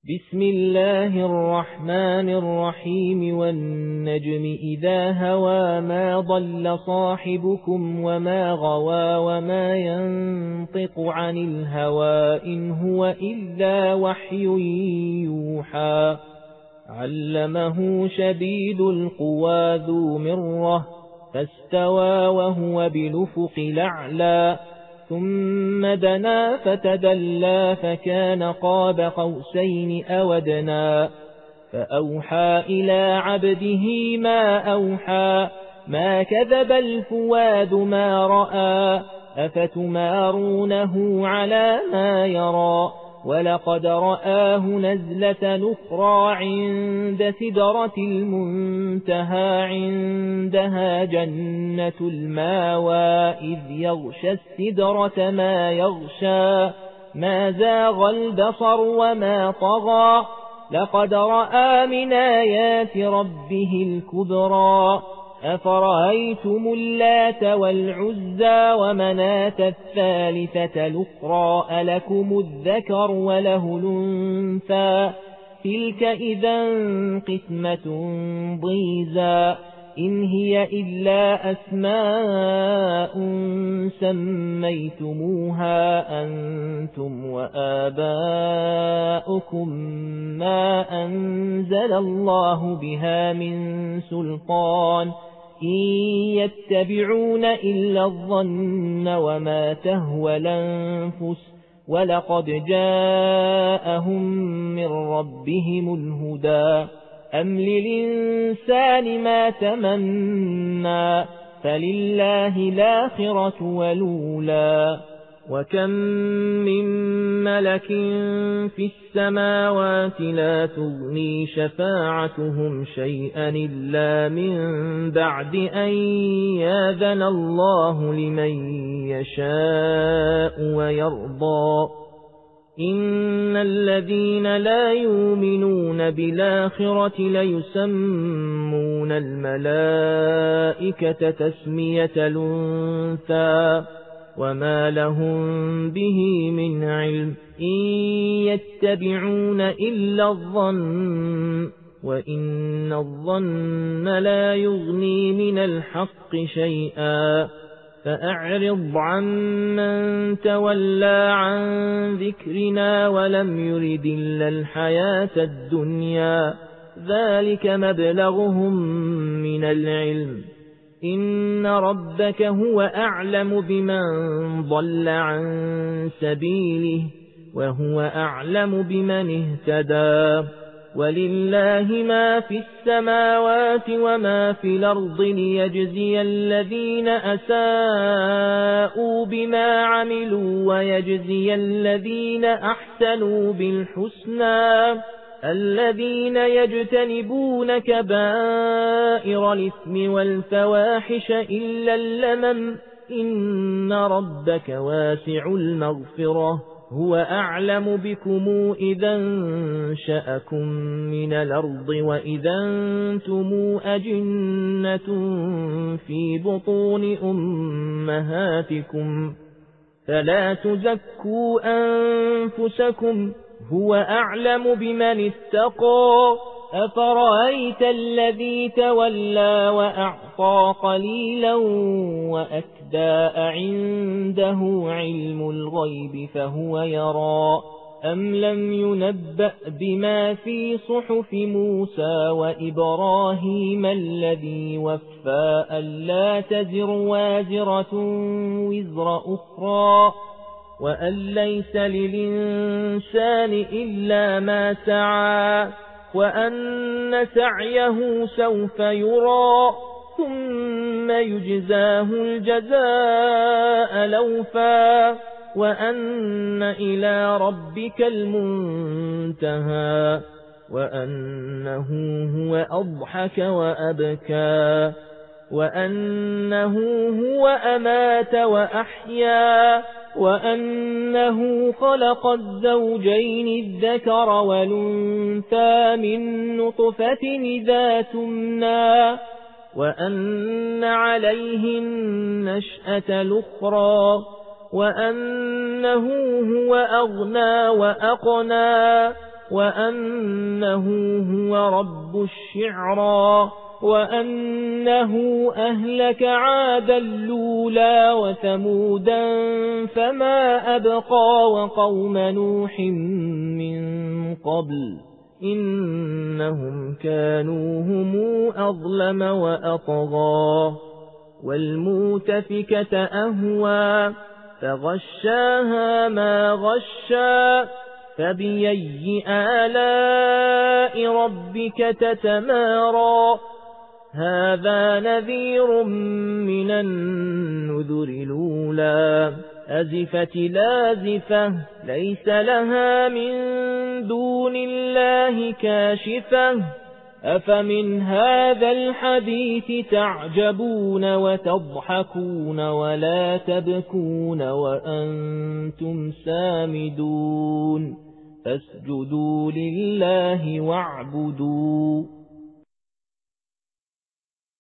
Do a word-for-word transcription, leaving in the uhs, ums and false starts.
بسم الله الرحمن الرحيم والنجم إذا هوى ما ضل صاحبكم وما غوى وما ينطق عن الهوى إن هو إلا وحي يوحى علمه شديد القوى ذو مرة فاستوى وهو بلفق الأعلى ثم دنا فتدلى فكان قاب قوسين أو أدنى فأوحى إلى عبده ما أوحى ما كذب الفؤاد ما رأى أفتمارونه على ما يرى ولقد رآه نزلة أخرى عند سدرة المنتهى عندها جنة الماوى إذ يغشى السدرة ما يغشى ما زاغ البصر وما طغى لقد رأى من آيات ربه الكبرى أفرأيتم اللات والعزى ومناة الثالثة الأخرى ألكم الذكر وله الأنثى تلك إذا قسمة ضيزى إن هي إلا أسماء سميتموها أنتم وآباؤكم ما أنزل الله بها من سلطان إن يتبعون إلا الظن وما تهوى الأنفس ولقد جاءهم من ربهم الهدى أم للإنسان ما تمنى فلله الآخرة والأولى وكم من ملك في السماوات لا تغني شفاعتهم شيئا إلا من بعد أن يأذن الله لمن يشاء ويرضى إن الذين لا يؤمنون بالآخرة ليسمون الملائكة تسمية الأنثى وما لهم به من علم إن يتبعون إلا الظن وإن الظن لا يغني من الحق شيئا فأعرض عمن تولى عن ذكرنا ولم يرد إلا الحياة الدنيا ذلك مبلغهم من العلم إن ربك هو أعلم بمن ضل عن سبيله وهو أعلم بمن اهتدى ولله ما في السماوات وما في الأرض ليجزي الذين أساءوا بما عملوا ويجزي الذين أحسنوا بالحسنى الذين يجتنبون كبائر الإثم والفواحش إلا اللمم إن ربك واسع المغفرة هو أعلم بكم إذا انشأكم من الأرض وإذا أنتم أجنة في بطون أمهاتكم فلا تزكوا أنفسكم هو أعلم بمن اتقى أفرأيت الذي تولى وأعطى قليلا وأكدى عنده علم الغيب فهو يرى أم لم ينبأ بما في صحف موسى وإبراهيم الذي وفى ألا تزر وازرة وزر أخرى وأن ليس للإنسان إلا ما سعى وأن سعيه سوف يرى ثم يجزاه الجزاء الأوفى وأن إلى ربك المنتهى وأنه هو أضحك وأبكى وأنه هو أمات وأحيا وأنه خلق الزوجين الذكر والأنثى من نطفة إذا تمنى وأن عليه النشأة الأخرى وأنه هو أغنى وأقنى وأنه هو رب الشعرى وأنه أهلك عادا الأولى وثمودا فما أبقى وقوم نوح من قبل إنهم كانوا هم أظلم وأطغى والمؤتفكة أهوى فغشاها ما غشا فبأي آلاء ربك تتمارى هذا نذير من النذر الأولى أزفت لازفة ليس لها من دون الله كاشفة أفمن هذا الحديث تعجبون وتضحكون ولا تبكون وأنتم سامدون فاسجدوا لله واعبدوا